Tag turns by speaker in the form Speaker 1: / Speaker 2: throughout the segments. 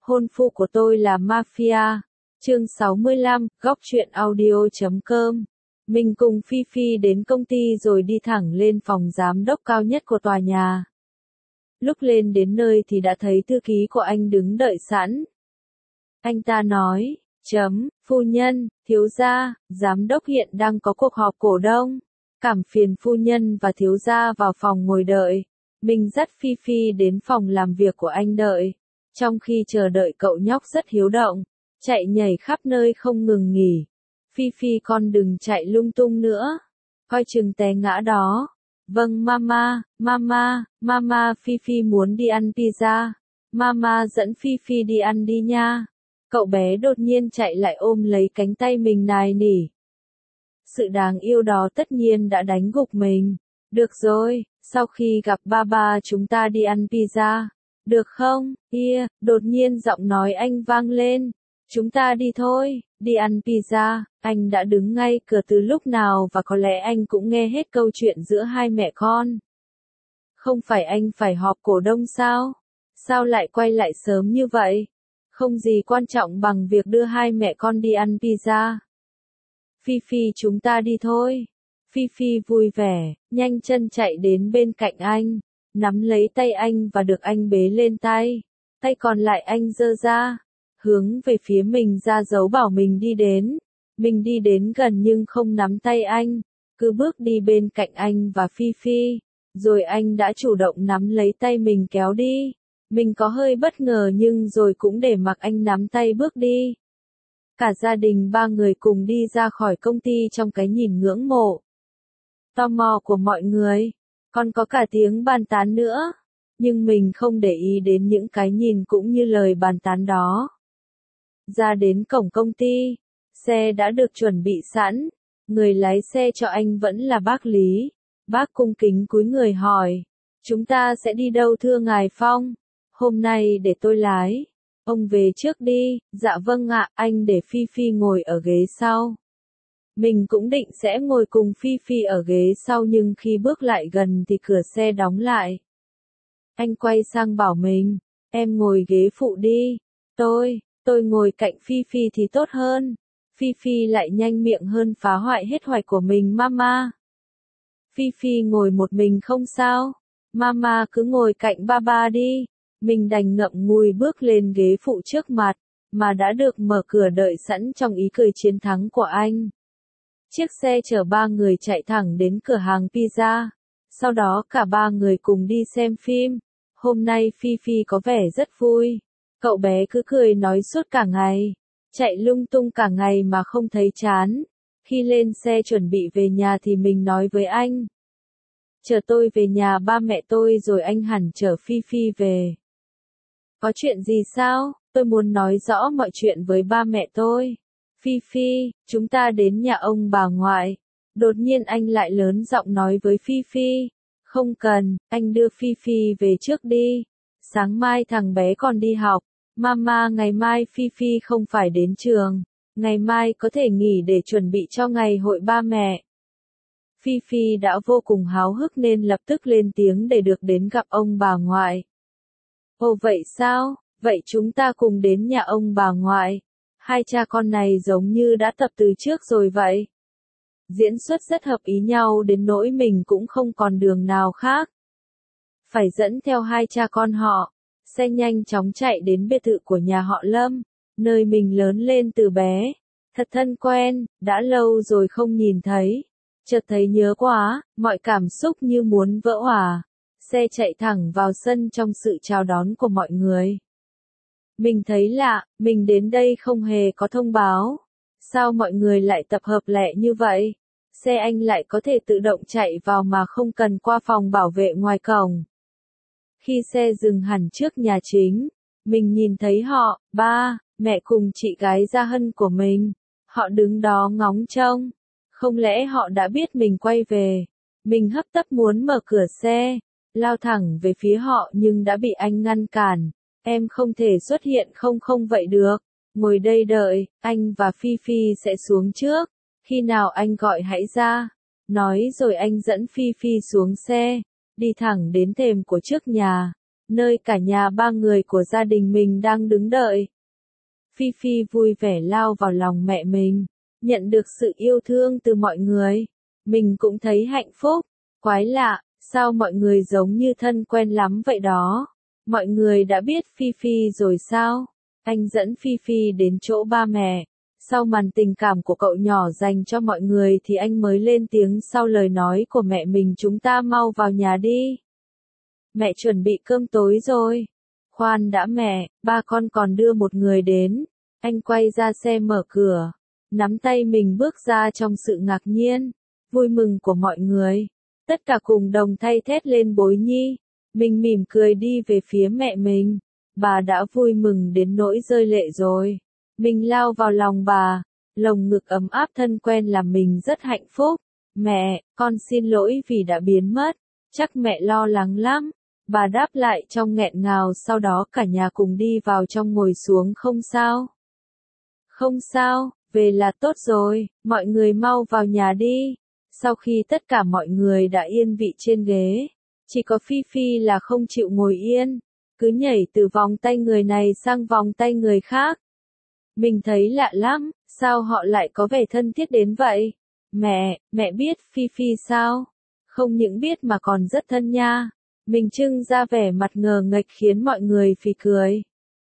Speaker 1: Hôn phu của tôi là mafia. Chương 65, góc truyện audio.com. Mình cùng Phi Phi đến công ty rồi đi thẳng lên phòng giám đốc cao nhất của tòa nhà. Lúc lên đến nơi thì đã thấy thư ký của anh đứng đợi sẵn. Anh ta nói, phu nhân, thiếu gia, giám đốc hiện đang có cuộc họp cổ đông. Cảm phiền phu nhân và thiếu gia vào phòng ngồi đợi. Mình dắt Phi Phi đến phòng làm việc của anh đợi. Trong khi chờ đợi cậu nhóc rất hiếu động, chạy nhảy khắp nơi không ngừng nghỉ. Phi Phi con đừng chạy lung tung nữa, coi chừng té ngã đó. Vâng mama, Phi Phi muốn đi ăn pizza. Mama dẫn Phi Phi đi ăn đi nha. Cậu bé đột nhiên chạy lại ôm lấy cánh tay mình nài nỉ. Sự đáng yêu đó tất nhiên đã đánh gục mình. Được rồi, sau khi gặp ba chúng ta đi ăn pizza. Được không? Đột nhiên giọng nói anh vang lên. Chúng ta đi thôi, đi ăn pizza. Anh đã đứng ngay cửa từ lúc nào và có lẽ anh cũng nghe hết câu chuyện giữa hai mẹ con. Không phải anh phải họp cổ đông sao? Sao lại quay lại sớm như vậy? Không gì quan trọng bằng việc đưa hai mẹ con đi ăn pizza. Phi Phi chúng ta đi thôi. Phi Phi vui vẻ, nhanh chân chạy đến bên cạnh anh, nắm lấy tay anh và được anh bế lên tay. Tay còn lại anh giơ ra, hướng về phía mình ra dấu bảo mình đi đến. Mình đi đến gần nhưng không nắm tay anh, cứ bước đi bên cạnh anh và Phi Phi. Rồi anh đã chủ động nắm lấy tay mình kéo đi. Mình có hơi bất ngờ nhưng rồi cũng để mặc anh nắm tay bước đi. Cả gia đình ba người cùng đi ra khỏi công ty trong cái nhìn ngưỡng mộ, tò mò của mọi người. Còn có cả tiếng bàn tán nữa. Nhưng mình không để ý đến những cái nhìn cũng như lời bàn tán đó. Ra đến cổng công ty, xe đã được chuẩn bị sẵn. Người lái xe cho anh vẫn là bác Lý. Bác cung kính cúi người hỏi, chúng ta sẽ đi đâu thưa ngài Phong? Hôm nay để tôi lái. Ông về trước đi. Dạ vâng ạ, anh để Phi Phi ngồi ở ghế sau. Mình cũng định sẽ ngồi cùng Phi Phi ở ghế sau nhưng khi bước lại gần thì cửa xe đóng lại. Anh quay sang bảo mình, em ngồi ghế phụ đi. Tôi ngồi cạnh Phi Phi thì tốt hơn. Phi Phi lại nhanh miệng hơn phá hoại hết hoạch của mình mama. Phi Phi ngồi một mình không sao. Mama cứ ngồi cạnh ba đi. Mình đành ngậm ngùi bước lên ghế phụ trước mặt, mà đã được mở cửa đợi sẵn trong ý cười chiến thắng của anh. Chiếc xe chở ba người chạy thẳng đến cửa hàng pizza. Sau đó cả ba người cùng đi xem phim. Hôm nay Phi Phi có vẻ rất vui. Cậu bé cứ cười nói suốt cả ngày. Chạy lung tung cả ngày mà không thấy chán. Khi lên xe chuẩn bị về nhà thì mình nói với anh, chờ tôi về nhà ba mẹ tôi rồi anh hẳn chở Phi Phi về. Có chuyện gì sao? Tôi muốn nói rõ mọi chuyện với ba mẹ tôi. Phi Phi, chúng ta đến nhà ông bà ngoại. Đột nhiên anh lại lớn giọng nói với Phi Phi. Không cần, anh đưa Phi Phi về trước đi. Sáng mai thằng bé còn đi học. Mama ngày mai Phi Phi không phải đến trường. Ngày mai có thể nghỉ để chuẩn bị cho ngày hội ba mẹ. Phi Phi đã vô cùng háo hức nên lập tức lên tiếng để được đến gặp ông bà ngoại. Ồ vậy sao? Vậy chúng ta cùng đến nhà ông bà ngoại. Hai cha con này giống như đã tập từ trước rồi vậy. Diễn xuất rất hợp ý nhau đến nỗi mình cũng không còn đường nào khác. Phải dẫn theo hai cha con họ. Xe nhanh chóng chạy đến biệt thự của nhà họ Lâm, nơi mình lớn lên từ bé. Thật thân quen, đã lâu rồi không nhìn thấy. Chợt thấy nhớ quá, mọi cảm xúc như muốn vỡ òa. Xe chạy thẳng vào sân trong sự chào đón của mọi người. Mình thấy lạ, mình đến đây không hề có thông báo. Sao mọi người lại tập hợp lẹ như vậy? Xe anh lại có thể tự động chạy vào mà không cần qua phòng bảo vệ ngoài cổng. Khi xe dừng hẳn trước nhà chính, mình nhìn thấy họ, ba, mẹ cùng chị gái Gia Hân của mình. Họ đứng đó ngóng trông. Không lẽ họ đã biết mình quay về? Mình hấp tấp muốn mở cửa xe, lao thẳng về phía họ nhưng đã bị anh ngăn cản. Em không thể xuất hiện không vậy được. Ngồi đây đợi, anh và Phi Phi sẽ xuống trước. Khi nào anh gọi hãy ra. Nói rồi anh dẫn Phi Phi xuống xe, đi thẳng đến thềm của trước nhà. nơi cả nhà ba người của gia đình mình đang đứng đợi. Phi Phi vui vẻ lao vào lòng mẹ mình, nhận được sự yêu thương từ mọi người. Mình cũng thấy hạnh phúc, quái lạ, sao mọi người giống như thân quen lắm vậy đó. Mọi người đã biết Phi Phi rồi sao? Anh dẫn Phi Phi đến chỗ ba mẹ. Sau màn tình cảm của cậu nhỏ dành cho mọi người thì anh mới lên tiếng sau lời nói của mẹ mình, chúng ta mau vào nhà đi. Mẹ chuẩn bị cơm tối rồi. Khoan đã mẹ, ba con còn đưa một người đến. Anh quay ra xe mở cửa, nắm tay mình bước ra trong sự ngạc nhiên, vui mừng của mọi người. Tất cả cùng đồng thay thét lên Bối Nhi. Mình mỉm cười đi về phía mẹ mình. Bà đã vui mừng đến nỗi rơi lệ rồi. Mình lao vào lòng bà, lồng ngực ấm áp thân quen làm mình rất hạnh phúc. Mẹ, con xin lỗi vì đã biến mất. Chắc mẹ lo lắng lắm. Bà đáp lại trong nghẹn ngào, sau đó cả nhà cùng đi vào trong ngồi xuống. Không sao. Không sao, về là tốt rồi, mọi người mau vào nhà đi. Sau khi tất cả mọi người đã yên vị trên ghế, chỉ có Phi Phi là không chịu ngồi yên, cứ nhảy từ vòng tay người này sang vòng tay người khác. Mình thấy lạ lắm, sao họ lại có vẻ thân thiết đến vậy? Mẹ biết Phi Phi sao? Không những biết mà còn rất thân nha. Mình trưng ra vẻ mặt ngờ nghệch khiến mọi người phì cười.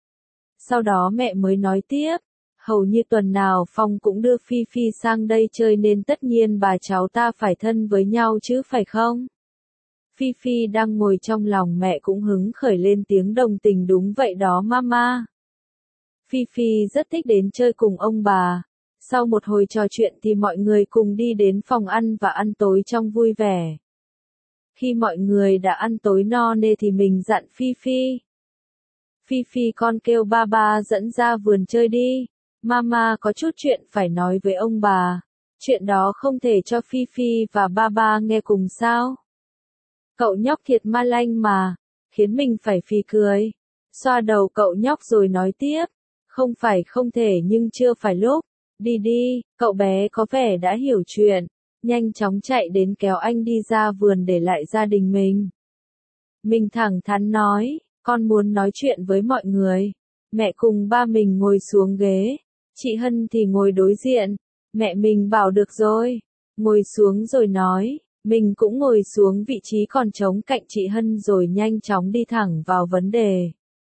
Speaker 1: Sau đó mẹ mới nói tiếp, hầu như tuần nào Phong cũng đưa Phi Phi sang đây chơi nên tất nhiên bà cháu ta phải thân với nhau chứ phải không? Phi Phi đang ngồi trong lòng mẹ cũng hứng khởi lên tiếng đồng tình, đúng vậy đó mama. Phi Phi rất thích đến chơi cùng ông bà. Sau một hồi trò chuyện thì mọi người cùng đi đến phòng ăn và ăn tối trong vui vẻ. Khi mọi người đã ăn tối no nê thì mình dặn Phi Phi. Phi Phi con kêu ba ba dẫn ra vườn chơi đi. Mama có chút chuyện phải nói với ông bà. Chuyện đó không thể cho Phi Phi và ba ba nghe cùng sao? Cậu nhóc thiệt ma lanh mà, khiến mình phải phì cười. Xoa đầu cậu nhóc rồi nói tiếp. Không phải không thể nhưng chưa phải lúc. Đi đi, cậu bé có vẻ đã hiểu chuyện. Nhanh chóng chạy đến kéo anh đi ra vườn để lại gia đình mình. Mình thẳng thắn nói, con muốn nói chuyện với mọi người. Mẹ cùng ba mình ngồi xuống ghế. Chị Hân thì ngồi đối diện. Mẹ mình bảo được rồi. Ngồi xuống rồi nói. Mình cũng ngồi xuống vị trí còn trống cạnh chị Hân rồi nhanh chóng đi thẳng vào vấn đề.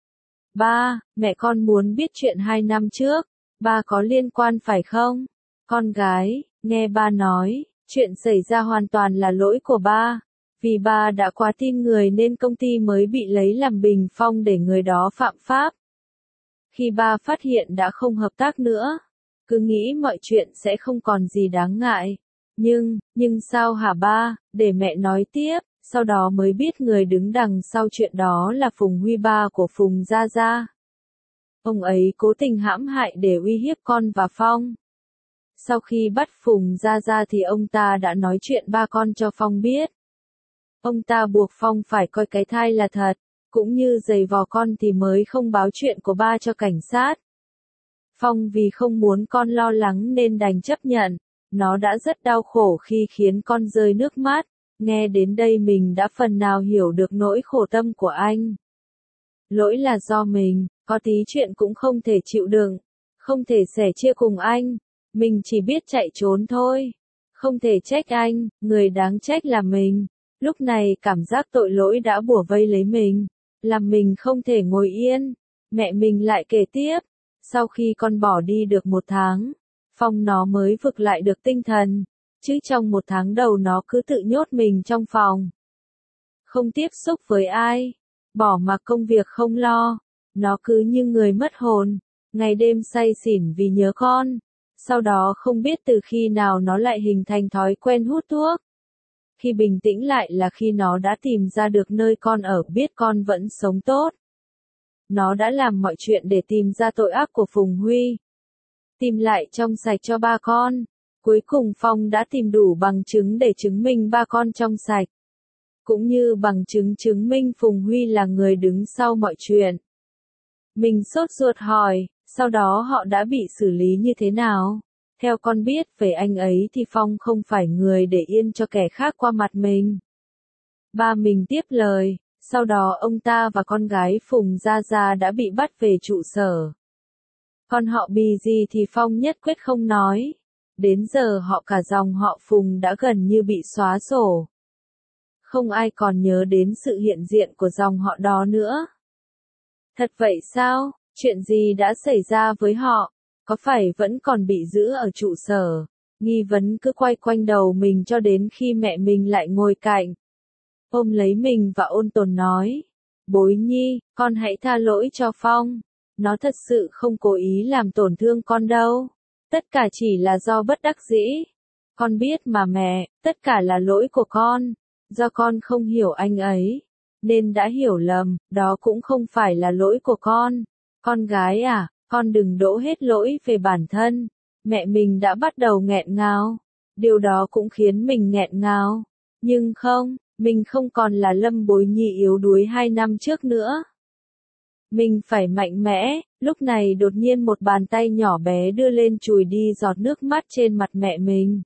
Speaker 1: Ba, mẹ con muốn biết chuyện 2 năm trước. Ba có liên quan phải không? Con gái, nghe ba nói, chuyện xảy ra hoàn toàn là lỗi của ba. Vì ba đã quá tin người nên công ty mới bị lấy làm bình phong để người đó phạm pháp. Khi ba phát hiện đã không hợp tác nữa, cứ nghĩ mọi chuyện sẽ không còn gì đáng ngại. Nhưng sao hả ba, để mẹ nói tiếp, sau đó mới biết người đứng đằng sau chuyện đó là Phùng Huy, ba của Phùng Gia Gia. Ông ấy cố tình hãm hại để uy hiếp con và Phong. Sau khi bắt Phùng Gia Gia thì ông ta đã nói chuyện ba con cho Phong biết. Ông ta buộc Phong phải coi cái thai là thật, cũng như giày vò con thì mới không báo chuyện của ba cho cảnh sát. Phong vì không muốn con lo lắng nên đành chấp nhận. Nó đã rất đau khổ khi khiến con rơi nước mắt. Nghe đến đây mình đã phần nào hiểu được nỗi khổ tâm của anh. Lỗi là do mình, có tí chuyện cũng không thể chịu đựng, không thể sẻ chia cùng anh. Mình chỉ biết chạy trốn thôi. Không thể trách anh, người đáng trách là mình. Lúc này cảm giác tội lỗi đã bủa vây lấy mình, làm mình không thể ngồi yên. Mẹ mình lại kể tiếp, sau khi con bỏ đi được 1 tháng, Phong nó mới vực lại được tinh thần, chứ trong 1 tháng đầu nó cứ tự nhốt mình trong phòng. Không tiếp xúc với ai, bỏ mặc công việc không lo, nó cứ như người mất hồn, ngày đêm say xỉn vì nhớ con. Sau đó không biết từ khi nào nó lại hình thành thói quen hút thuốc. Khi bình tĩnh lại là khi nó đã tìm ra được nơi con ở, biết con vẫn sống tốt. Nó đã làm mọi chuyện để tìm ra tội ác của Phùng Huy. Tìm lại trong sạch cho ba con. Cuối cùng Phong đã tìm đủ bằng chứng để chứng minh ba con trong sạch. Cũng như bằng chứng chứng minh Phùng Huy là người đứng sau mọi chuyện. Mình sốt ruột hỏi, sau đó họ đã bị xử lý như thế nào? Theo con biết về anh ấy thì Phong không phải người để yên cho kẻ khác qua mặt mình. Ba mình tiếp lời, Sau đó ông ta và con gái Phùng Gia Gia đã bị bắt về trụ sở. Còn họ Bì gì thì Phong nhất quyết không nói. Đến giờ họ cả dòng họ Phùng đã gần như bị xóa sổ. Không ai còn nhớ đến sự hiện diện của dòng họ đó nữa. Thật vậy sao? Chuyện gì đã xảy ra với họ? Có phải vẫn còn bị giữ ở trụ sở? Nghi vấn cứ quay quanh đầu mình cho đến khi mẹ mình lại ngồi cạnh. Ôm lấy mình và ôn tồn nói. Bối Nhi, con hãy tha lỗi cho Phong. Nó thật sự không cố ý làm tổn thương con đâu. Tất cả chỉ là do bất đắc dĩ. Con biết mà mẹ, tất cả là lỗi của con. Do con không hiểu anh ấy. Nên đã hiểu lầm, đó cũng không phải là lỗi của con. Con gái à, con đừng đổ hết lỗi về bản thân. Mẹ mình đã bắt đầu nghẹn ngào. Điều đó cũng khiến mình nghẹn ngào. Nhưng không, mình không còn là Lâm Bối Nhi yếu đuối 2 năm trước nữa. Mình phải mạnh mẽ. Lúc này đột nhiên một bàn tay nhỏ bé đưa lên chùi đi giọt nước mắt trên mặt mẹ mình.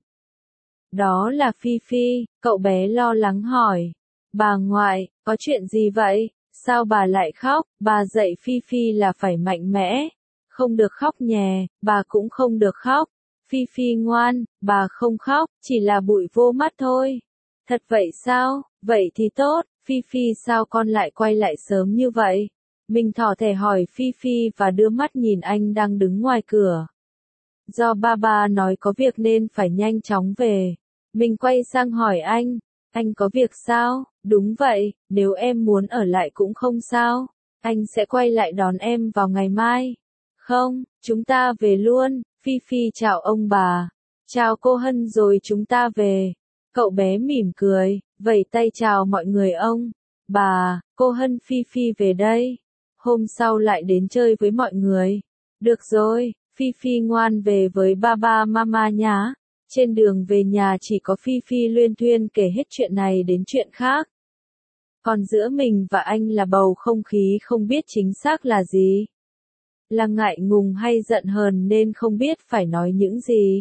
Speaker 1: Đó là Phi Phi, cậu bé lo lắng hỏi. Bà ngoại, có chuyện gì vậy? Sao bà lại khóc? Bà dạy Phi Phi là phải mạnh mẽ. Không được khóc nhè, bà cũng không được khóc. Phi Phi ngoan, bà không khóc, chỉ là bụi vô mắt thôi. Thật vậy sao? Vậy thì tốt, Phi Phi sao con lại quay lại sớm như vậy? Mình thỏ thẻ hỏi Phi Phi và đưa mắt nhìn anh đang đứng ngoài cửa. Do ba nói có việc nên phải nhanh chóng về. Mình quay sang hỏi anh có việc sao? Đúng vậy, nếu em muốn ở lại cũng không sao. Anh sẽ quay lại đón em vào ngày mai. Không, chúng ta về luôn. Phi Phi chào ông bà. Chào cô Hân rồi chúng ta về. Cậu bé mỉm cười, vẫy tay chào mọi người ông. Bà, cô Hân Phi Phi về đây. Hôm sau lại đến chơi với mọi người. Được rồi, Phi Phi ngoan về với ba mama nhá. Trên đường về nhà chỉ có Phi Phi luyên thuyên kể hết chuyện này đến chuyện khác. Còn giữa mình và anh là bầu không khí không biết chính xác là gì. Là ngại ngùng hay giận hờn nên không biết phải nói những gì.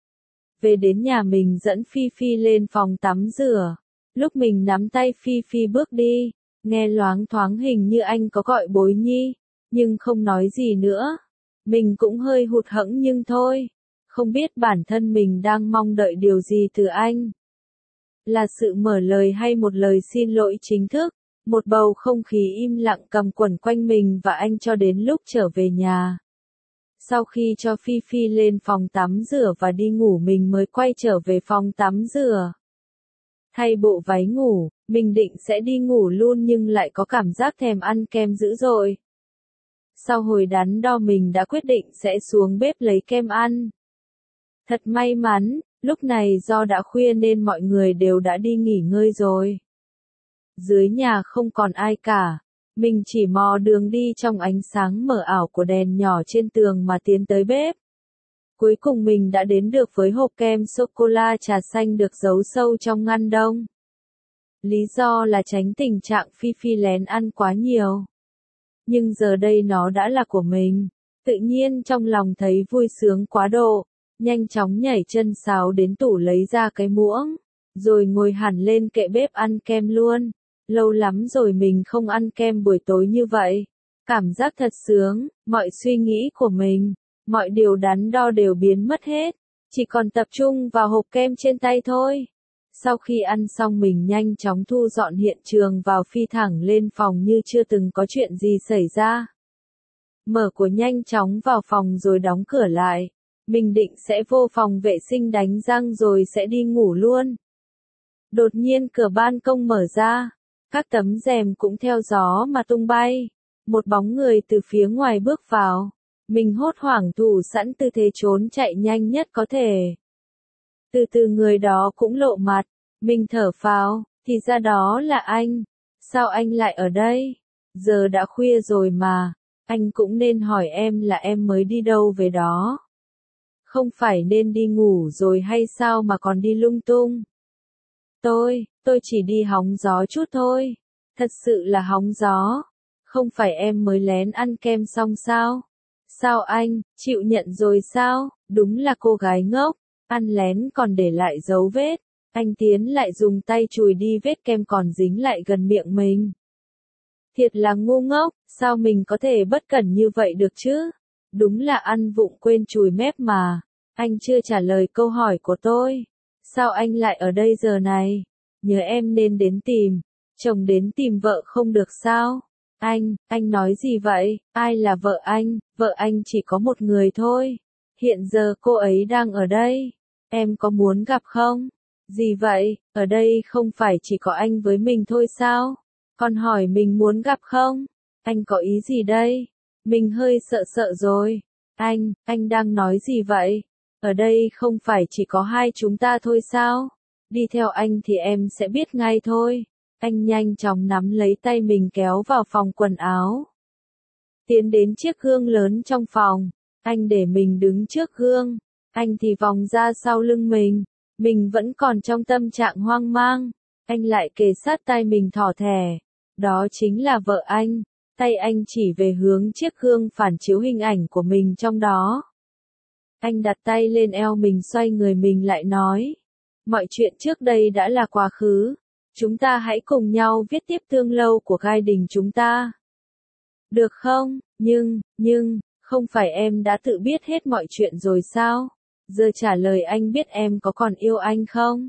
Speaker 1: Về đến nhà mình dẫn Phi Phi lên phòng tắm rửa. Lúc mình nắm tay Phi Phi bước đi, nghe loáng thoáng hình như anh có gọi Bối Nhi, nhưng không nói gì nữa. Mình cũng hơi hụt hẫng nhưng thôi. Không biết bản thân mình đang mong đợi điều gì từ anh. Là sự mở lời hay một lời xin lỗi chính thức. Một bầu không khí im lặng cầm quẩn quanh mình và anh cho đến lúc trở về nhà. Sau khi cho Phi Phi lên phòng tắm rửa và đi ngủ mình mới quay trở về phòng tắm rửa. Thay bộ váy ngủ, mình định sẽ đi ngủ luôn nhưng lại có cảm giác thèm ăn kem dữ dội. Sau hồi đắn đo mình đã quyết định sẽ xuống bếp lấy kem ăn. Thật may mắn, lúc này do đã khuya nên mọi người đều đã đi nghỉ ngơi rồi. Dưới nhà không còn ai cả. Mình chỉ mò đường đi trong ánh sáng mờ ảo của đèn nhỏ trên tường mà tiến tới bếp. Cuối cùng mình đã đến được với hộp kem sô-cô-la trà xanh được giấu sâu trong ngăn đông. Lý do là tránh tình trạng Phi Phi lén ăn quá nhiều. Nhưng giờ đây nó đã là của mình. Tự nhiên trong lòng thấy vui sướng quá độ. Nhanh chóng nhảy chân sáo đến tủ lấy ra cái muỗng. Rồi ngồi hẳn lên kệ bếp ăn kem luôn. Lâu lắm rồi mình không ăn kem buổi tối như vậy. Cảm giác thật sướng, mọi suy nghĩ của mình, mọi điều đắn đo đều biến mất hết. Chỉ còn tập trung vào hộp kem trên tay thôi. Sau khi ăn xong mình nhanh chóng thu dọn hiện trường vào phi thẳng lên phòng như chưa từng có chuyện gì xảy ra. Mở cửa nhanh chóng vào phòng rồi đóng cửa lại. Mình định sẽ vô phòng vệ sinh đánh răng rồi sẽ đi ngủ luôn. Đột nhiên cửa ban công mở ra. Các tấm rèm cũng theo gió mà tung bay. Một bóng người từ phía ngoài bước vào. Mình hốt hoảng thủ sẵn tư thế trốn chạy nhanh nhất có thể. Từ từ người đó cũng lộ mặt. Mình thở phào, thì ra đó là anh. Sao anh lại ở đây? Giờ đã khuya rồi mà. Anh cũng nên hỏi em là em mới đi đâu về đó. Không phải nên đi ngủ rồi hay sao mà còn đi lung tung? Tôi chỉ đi hóng gió chút thôi. Thật sự là hóng gió. Không phải em mới lén ăn kem xong sao? Sao anh, chịu nhận rồi sao? Đúng là cô gái ngốc. Ăn lén còn để lại dấu vết. Anh tiến lại dùng tay chùi đi vết kem còn dính lại gần miệng mình. Thiệt là ngu ngốc, sao mình có thể bất cẩn như vậy được chứ? Đúng là ăn vụng quên chùi mép mà. Anh chưa trả lời câu hỏi của tôi. Sao anh lại ở đây giờ này? Nhớ em nên đến tìm. Chồng đến tìm vợ không được sao? Anh nói gì vậy? Ai là vợ anh? Vợ anh chỉ có một người thôi. Hiện giờ cô ấy đang ở đây. Em có muốn gặp không? Gì vậy? Ở đây không phải chỉ có anh với mình thôi sao? Còn hỏi mình muốn gặp không? Anh có ý gì đây? Mình hơi sợ sợ rồi. Anh đang nói gì vậy? Ở đây không phải chỉ có hai chúng ta thôi sao? Đi theo anh thì em sẽ biết ngay thôi. Anh nhanh chóng nắm lấy tay mình kéo vào phòng quần áo. Tiến đến chiếc gương lớn trong phòng. Anh để mình đứng trước gương. Anh thì vòng ra sau lưng mình. Mình vẫn còn trong tâm trạng hoang mang. Anh lại kề sát tai mình thỏ thẻ. Đó chính là vợ anh. Tay anh chỉ về hướng chiếc gương phản chiếu hình ảnh của mình trong đó. Anh đặt tay lên eo mình, xoay người mình lại nói. Mọi chuyện trước đây đã là quá khứ. Chúng ta hãy cùng nhau viết tiếp tương lâu của gai đình chúng ta. Được không? Nhưng, không phải em đã tự biết hết mọi chuyện rồi sao? Giờ trả lời anh biết em có còn yêu anh không?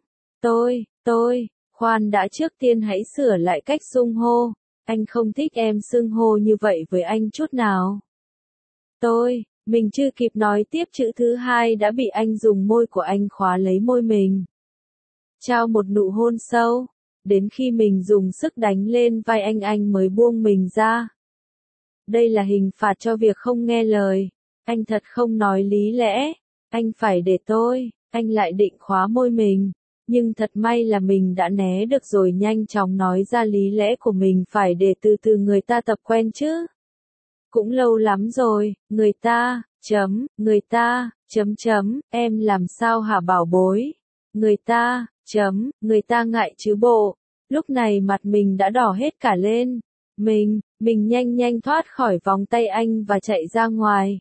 Speaker 1: Khoan đã, trước tiên hãy sửa lại cách xưng hô. Anh không thích em xưng hô như vậy với anh chút nào. Mình chưa kịp nói tiếp chữ thứ hai đã bị anh dùng môi của anh khóa lấy môi mình. Trao một nụ hôn sâu. Đến khi mình dùng sức đánh lên vai anh mới buông mình ra. Đây là hình phạt cho việc không nghe lời. Anh thật không nói lý lẽ. Anh phải để anh lại định khóa môi mình. Nhưng thật may là mình đã né được rồi, nhanh chóng nói ra lý lẽ của mình, phải để từ từ người ta tập quen chứ. Cũng lâu lắm rồi, người ta, em làm sao hả bảo bối? Người ta ngại chứ bộ. Lúc này mặt mình đã đỏ hết cả lên. Mình nhanh thoát khỏi vòng tay anh và chạy ra ngoài.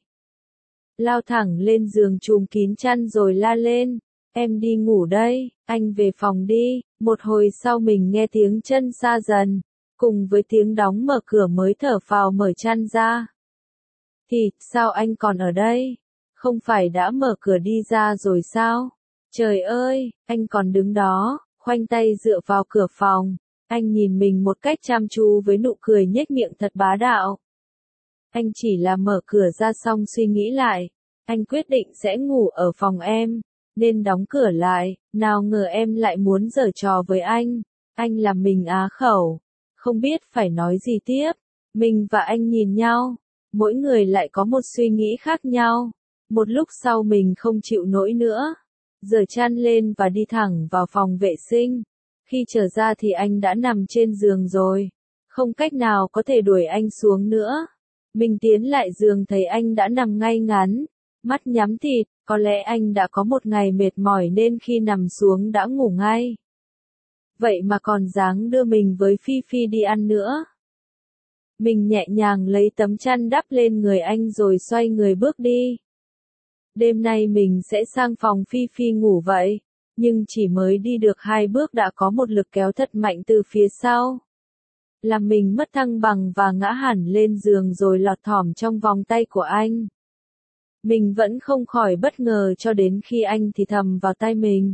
Speaker 1: Lao thẳng lên giường chùm kín chăn rồi la lên. Em đi ngủ đây, anh về phòng đi. Một hồi sau mình nghe tiếng chân xa dần. Cùng với tiếng đóng mở cửa mới thở phào mở chăn ra. Thì, sao anh còn ở đây? Không phải đã mở cửa đi ra rồi sao? Trời ơi, anh còn đứng đó, khoanh tay dựa vào cửa phòng. Anh nhìn mình một cách chăm chú với nụ cười nhếch miệng thật bá đạo. Anh chỉ là mở cửa ra xong suy nghĩ lại. Anh quyết định sẽ ngủ ở phòng em, nên đóng cửa lại. Nào ngờ em lại muốn giở trò với anh. Anh làm mình á khẩu. Không biết phải nói gì tiếp. Mình và anh nhìn nhau. Mỗi người lại có một suy nghĩ khác nhau. Một lúc sau mình không chịu nổi nữa. Giở chăn lên và đi thẳng vào phòng vệ sinh. Khi trở ra thì anh đã nằm trên giường rồi. Không cách nào có thể đuổi anh xuống nữa. Mình tiến lại giường thấy anh đã nằm ngay ngắn. Mắt nhắm tịt, có lẽ anh đã có một ngày mệt mỏi nên khi nằm xuống đã ngủ ngay. Vậy mà còn dáng đưa mình với Phi Phi đi ăn nữa. Mình nhẹ nhàng lấy tấm chăn đắp lên người anh rồi xoay người bước đi. Đêm nay mình sẽ sang phòng Phi Phi ngủ vậy. Nhưng chỉ mới đi được 2 bước đã có một lực kéo thật mạnh từ phía sau. Làm mình mất thăng bằng và ngã hẳn lên giường rồi lọt thỏm trong vòng tay của anh. Mình vẫn không khỏi bất ngờ cho đến khi anh thì thầm vào tai mình.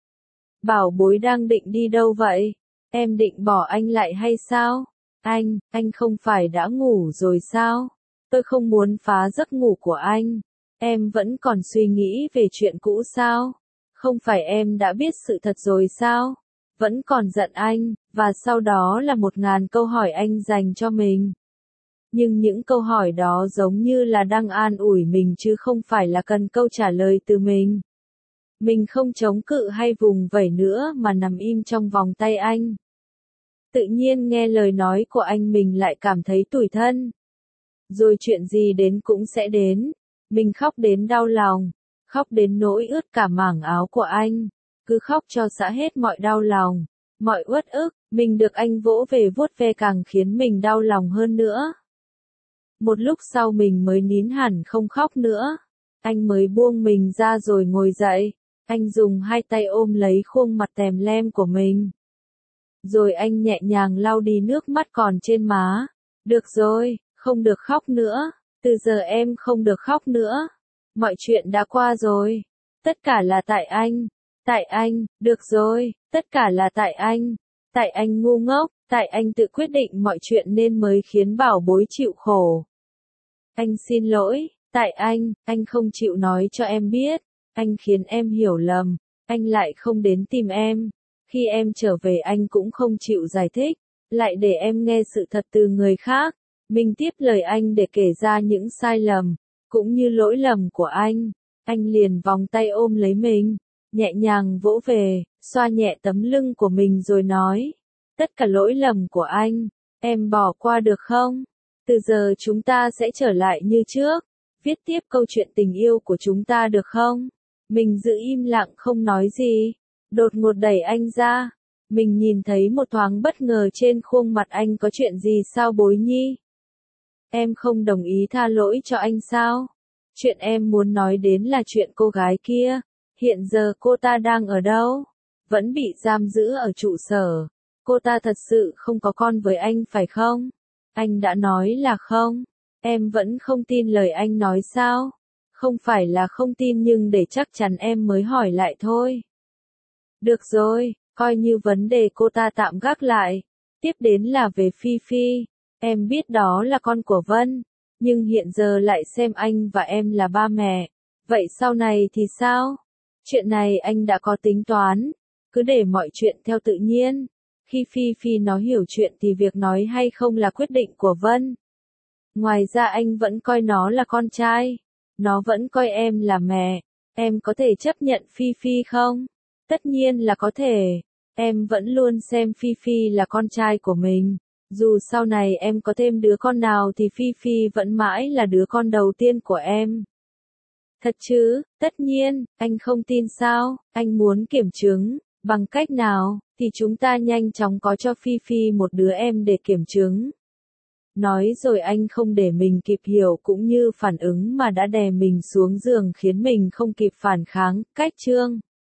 Speaker 1: Bảo bối đang định đi đâu vậy? Em định bỏ anh lại hay sao? Anh không phải đã ngủ rồi sao? Tôi không muốn phá giấc ngủ của anh. Em vẫn còn suy nghĩ về chuyện cũ sao? Không phải em đã biết sự thật rồi sao? Vẫn còn giận anh, và sau đó là 1000 câu hỏi anh dành cho mình. Nhưng những câu hỏi đó giống như là đang an ủi mình chứ không phải là cần câu trả lời từ mình. Mình không chống cự hay vùng vẫy nữa mà nằm im trong vòng tay anh. Tự nhiên nghe lời nói của anh mình lại cảm thấy tủi thân. Rồi chuyện gì đến cũng sẽ đến. Mình khóc đến đau lòng. Khóc đến nỗi ướt cả mảng áo của anh. Cứ khóc cho xả hết mọi đau lòng, mọi uất ức. Mình được anh vỗ về vuốt ve càng khiến mình đau lòng hơn nữa. Một lúc sau mình mới nín hẳn không khóc nữa. Anh mới buông mình ra rồi ngồi dậy. Anh dùng 2 tay ôm lấy khuôn mặt tèm lem của mình. Rồi anh nhẹ nhàng lau đi nước mắt còn trên má. Được rồi, không được khóc nữa. Từ giờ em không được khóc nữa. Mọi chuyện đã qua rồi. Tất cả là tại anh. Tại anh, được rồi, tất cả là tại anh. Tại anh ngu ngốc, tại anh tự quyết định mọi chuyện nên mới khiến bảo bối chịu khổ. Anh xin lỗi, tại anh không chịu nói cho em biết. Anh khiến em hiểu lầm, anh lại không đến tìm em. Khi em trở về anh cũng không chịu giải thích, lại để em nghe sự thật từ người khác. Mình tiếp lời anh để kể ra những sai lầm, cũng như lỗi lầm của anh. Anh liền vòng tay ôm lấy mình, nhẹ nhàng vỗ về, xoa nhẹ tấm lưng của mình rồi nói. Tất cả lỗi lầm của anh, em bỏ qua được không? Từ giờ chúng ta sẽ trở lại như trước, viết tiếp câu chuyện tình yêu của chúng ta được không? Mình giữ im lặng không nói gì, đột ngột đẩy anh ra. Mình nhìn thấy một thoáng bất ngờ trên khuôn mặt anh. Có chuyện gì sao Bối Nhi? Em không đồng ý tha lỗi cho anh sao? Chuyện em muốn nói đến là chuyện cô gái kia. Hiện giờ cô ta đang ở đâu? Vẫn bị giam giữ ở trụ sở. Cô ta thật sự không có con với anh phải không? Anh đã nói là không. Em vẫn không tin lời anh nói sao? Không phải là không tin nhưng để chắc chắn em mới hỏi lại thôi. Được rồi, coi như vấn đề cô ta tạm gác lại. Tiếp đến là về Phi Phi. Em biết đó là con của Vân. Nhưng hiện giờ lại xem anh và em là ba mẹ. Vậy sau này thì sao? Chuyện này anh đã có tính toán. Cứ để mọi chuyện theo tự nhiên. Khi Phi Phi nó hiểu chuyện thì việc nói hay không là quyết định của Vân. Ngoài ra anh vẫn coi nó là con trai. Nó vẫn coi em là mẹ. Em có thể chấp nhận Phi Phi không? Tất nhiên là có thể. Em vẫn luôn xem Phi Phi là con trai của mình. Dù sau này em có thêm đứa con nào thì Phi Phi vẫn mãi là đứa con đầu tiên của em. Thật chứ? Tất nhiên, anh không tin sao? Anh muốn kiểm chứng. Bằng cách nào? Thì chúng ta nhanh chóng có cho Phi Phi một đứa em để kiểm chứng. Nói rồi anh không để mình kịp hiểu cũng như phản ứng mà đã đè mình xuống giường khiến mình không kịp phản kháng. Cách chương